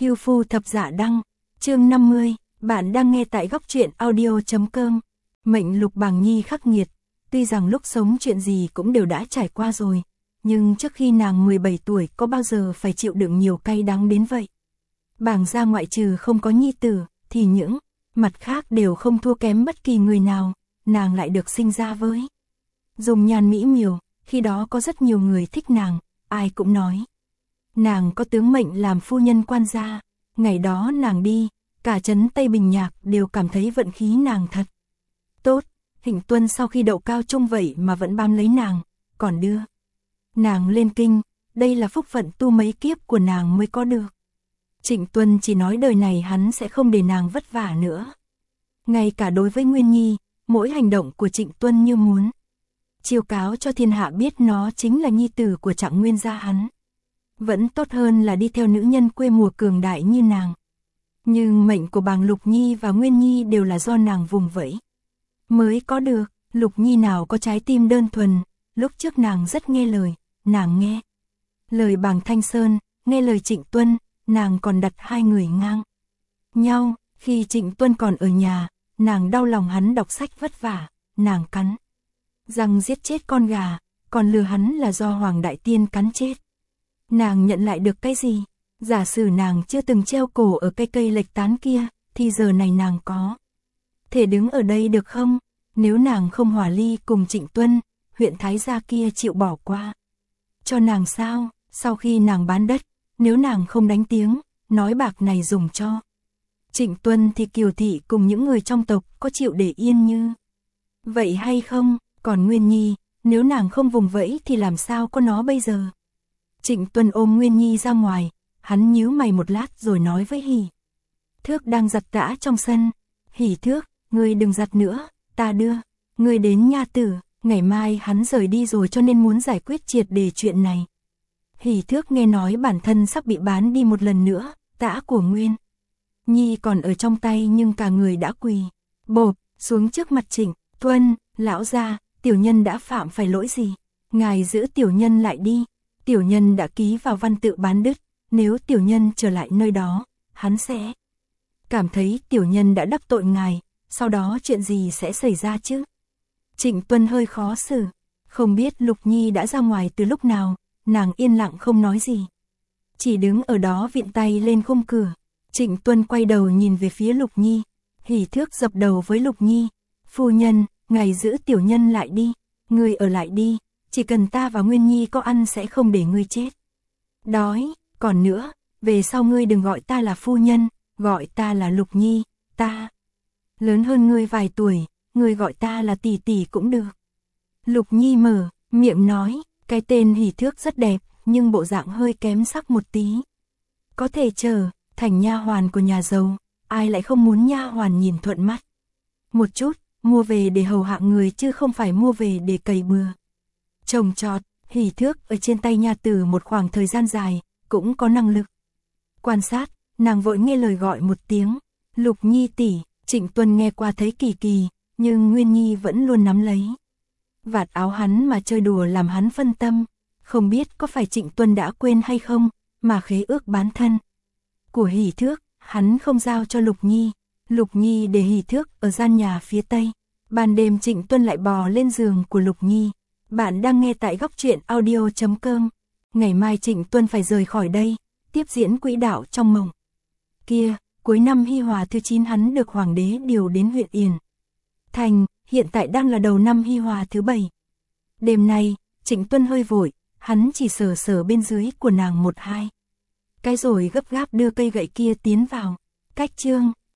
Hưu Phu Thập Dạ Đăng, chương 50, bạn đang nghe tại góc truyện audio.com. Mệnh Lục Bàng Nhi khắc nghiệt, tuy rằng lúc sống chuyện gì cũng đều đã trải qua rồi, nhưng trước khi nàng 17 tuổi có bao giờ phải chịu đựng nhiều cay đắng đến vậy. Bàng gia ngoại trừ không có nhi tử, thì những mặt khác đều không thua kém bất kỳ người nào, nàng lại được sinh ra với dùng nhan mỹ miều, khi đó có rất nhiều người thích nàng, ai cũng nói nàng có tướng mệnh làm phu nhân quan gia. Ngày đó nàng đi, cả trấn Tây Bình Nhạc đều cảm thấy vận khí nàng thật tốt. Hình Tuân sau khi đậu cao trung vậy mà vẫn bám lấy nàng, còn đưa nàng lên kinh, đây là phúc phận tu mấy kiếp của nàng mới có được. Trịnh Tuân chỉ nói đời này hắn sẽ không để nàng vất vả nữa. Ngay cả đối với Nguyên Nhi, mỗi hành động của Trịnh Tuân như muốn chiêu cáo cho thiên hạ biết nó chính là nhi tử của Trạng Nguyên gia hắn. Vẫn tốt hơn là đi theo nữ nhân quê mùa cường đại như nàng. Nhưng mệnh của Bàng Lục Nhi và Nguyên Nhi đều là do nàng vùng vẫy mới có được. Lục Nhi nào có trái tim đơn thuần, lúc trước nàng rất nghe lời, nàng nghe lời Bàng Thanh Sơn, nghe lời Trịnh Tuân, nàng còn đặt hai người ngang nhau. Khi Trịnh Tuân còn ở nhà, nàng đau lòng hắn đọc sách vất vả, nàng cắn răng giết chết con gà, còn lừa hắn là do Hoàng Đại Tiên cắn chết. Nàng nhận lại được cái gì? Giả sử nàng chưa từng treo cổ ở cây lệch tán kia, thì giờ này nàng có thể đứng ở đây được không? Nếu nàng không hòa ly cùng Trịnh Tuân, huyện Thái gia kia chịu bỏ qua cho nàng sao? Sau khi nàng bán đất, nếu nàng không đánh tiếng, nói bạc này dùng cho Trịnh Tuân thì Kiều thị cùng những người trong tộc có chịu để yên như vậy hay không? Còn Nguyên Nhi, nếu nàng không vùng vẫy thì làm sao có nó bây giờ? Trịnh Tuân ôm Nguyên Nhi ra ngoài, hắn nhíu mày một lát rồi nói với Hỷ Thước đang giặt tã trong sân. Hỷ Thước, ngươi đừng giặt nữa, ta đưa ngươi đến nha tử, ngày mai hắn rời đi rồi cho nên muốn giải quyết triệt để chuyện này. Hỷ Thước nghe nói bản thân sắp bị bán đi một lần nữa, tã của Nguyên Nhi còn ở trong tay nhưng cả người đã quỳ bộp xuống trước mặt Trịnh Tuân. Lão gia, tiểu nhân đã phạm phải lỗi gì? Ngài giữ tiểu nhân lại đi. Tiểu nhân đã ký vào văn tự bán đứt, nếu tiểu nhân trở lại nơi đó, hắn sẽ cảm thấy tiểu nhân đã đắc tội ngài, sau đó chuyện gì sẽ xảy ra chứ? Trịnh Tuân hơi khó xử, không biết Lục Nhi đã ra ngoài từ lúc nào, nàng yên lặng không nói gì, chỉ đứng ở đó vịn tay lên khung cửa. Trịnh Tuân quay đầu nhìn về phía Lục Nhi, Hỷ Thước dập đầu với Lục Nhi, phu nhân, ngài giữ tiểu nhân lại đi, ngươi ở lại đi, chỉ cần ta và Nguyên Nhi có ăn sẽ không để ngươi chết đói. Còn nữa, về sau ngươi đừng gọi ta là phu nhân, gọi ta là Lục Nhi, ta lớn hơn ngươi vài tuổi, ngươi gọi ta là tỷ tỷ cũng được. Lục Nhi mở miệng nói, cái tên Hỷ Thước rất đẹp, nhưng bộ dạng hơi kém sắc một tí. Có thể trở thành nha hoàn của nhà giàu, ai lại không muốn nha hoàn nhìn thuận mắt một chút, mua về để hầu hạ người chứ không phải mua về để cày bừa trồng trọt. Hỷ Thước ở trên tay nha tử một khoảng thời gian dài, cũng có năng lực quan sát, nàng vội nghe lời gọi một tiếng, Lục Nhi tỷ. Trịnh Tuân nghe qua thấy kỳ kỳ, nhưng Nguyên Nhi vẫn luôn nắm lấy vạt áo hắn mà chơi đùa làm hắn phân tâm. Không biết có phải Trịnh Tuân đã quên hay không, mà khế ước bán thân của Hỷ Thước, hắn không giao cho Lục Nhi. Lục Nhi để Hỷ Thước ở gian nhà phía tây. Ban đêm Trịnh Tuân lại bò lên giường của Lục Nhi. Bạn đang nghe tại góc truyện audio.com. Ngày mai Trịnh Tuân phải rời khỏi đây, tiếp diễn quỹ đạo trong mộng kia. Cuối năm Hy Hòa thứ 9 hắn được hoàng đế điều đến huyện Yển Thành, hiện tại đang là đầu năm Hy Hòa thứ 7. Đêm nay, Trịnh Tuân hơi vội, hắn chỉ sờ sờ bên dưới của nàng một hai cái rồi gấp gáp đưa cây gậy kia tiến vào. Cách chương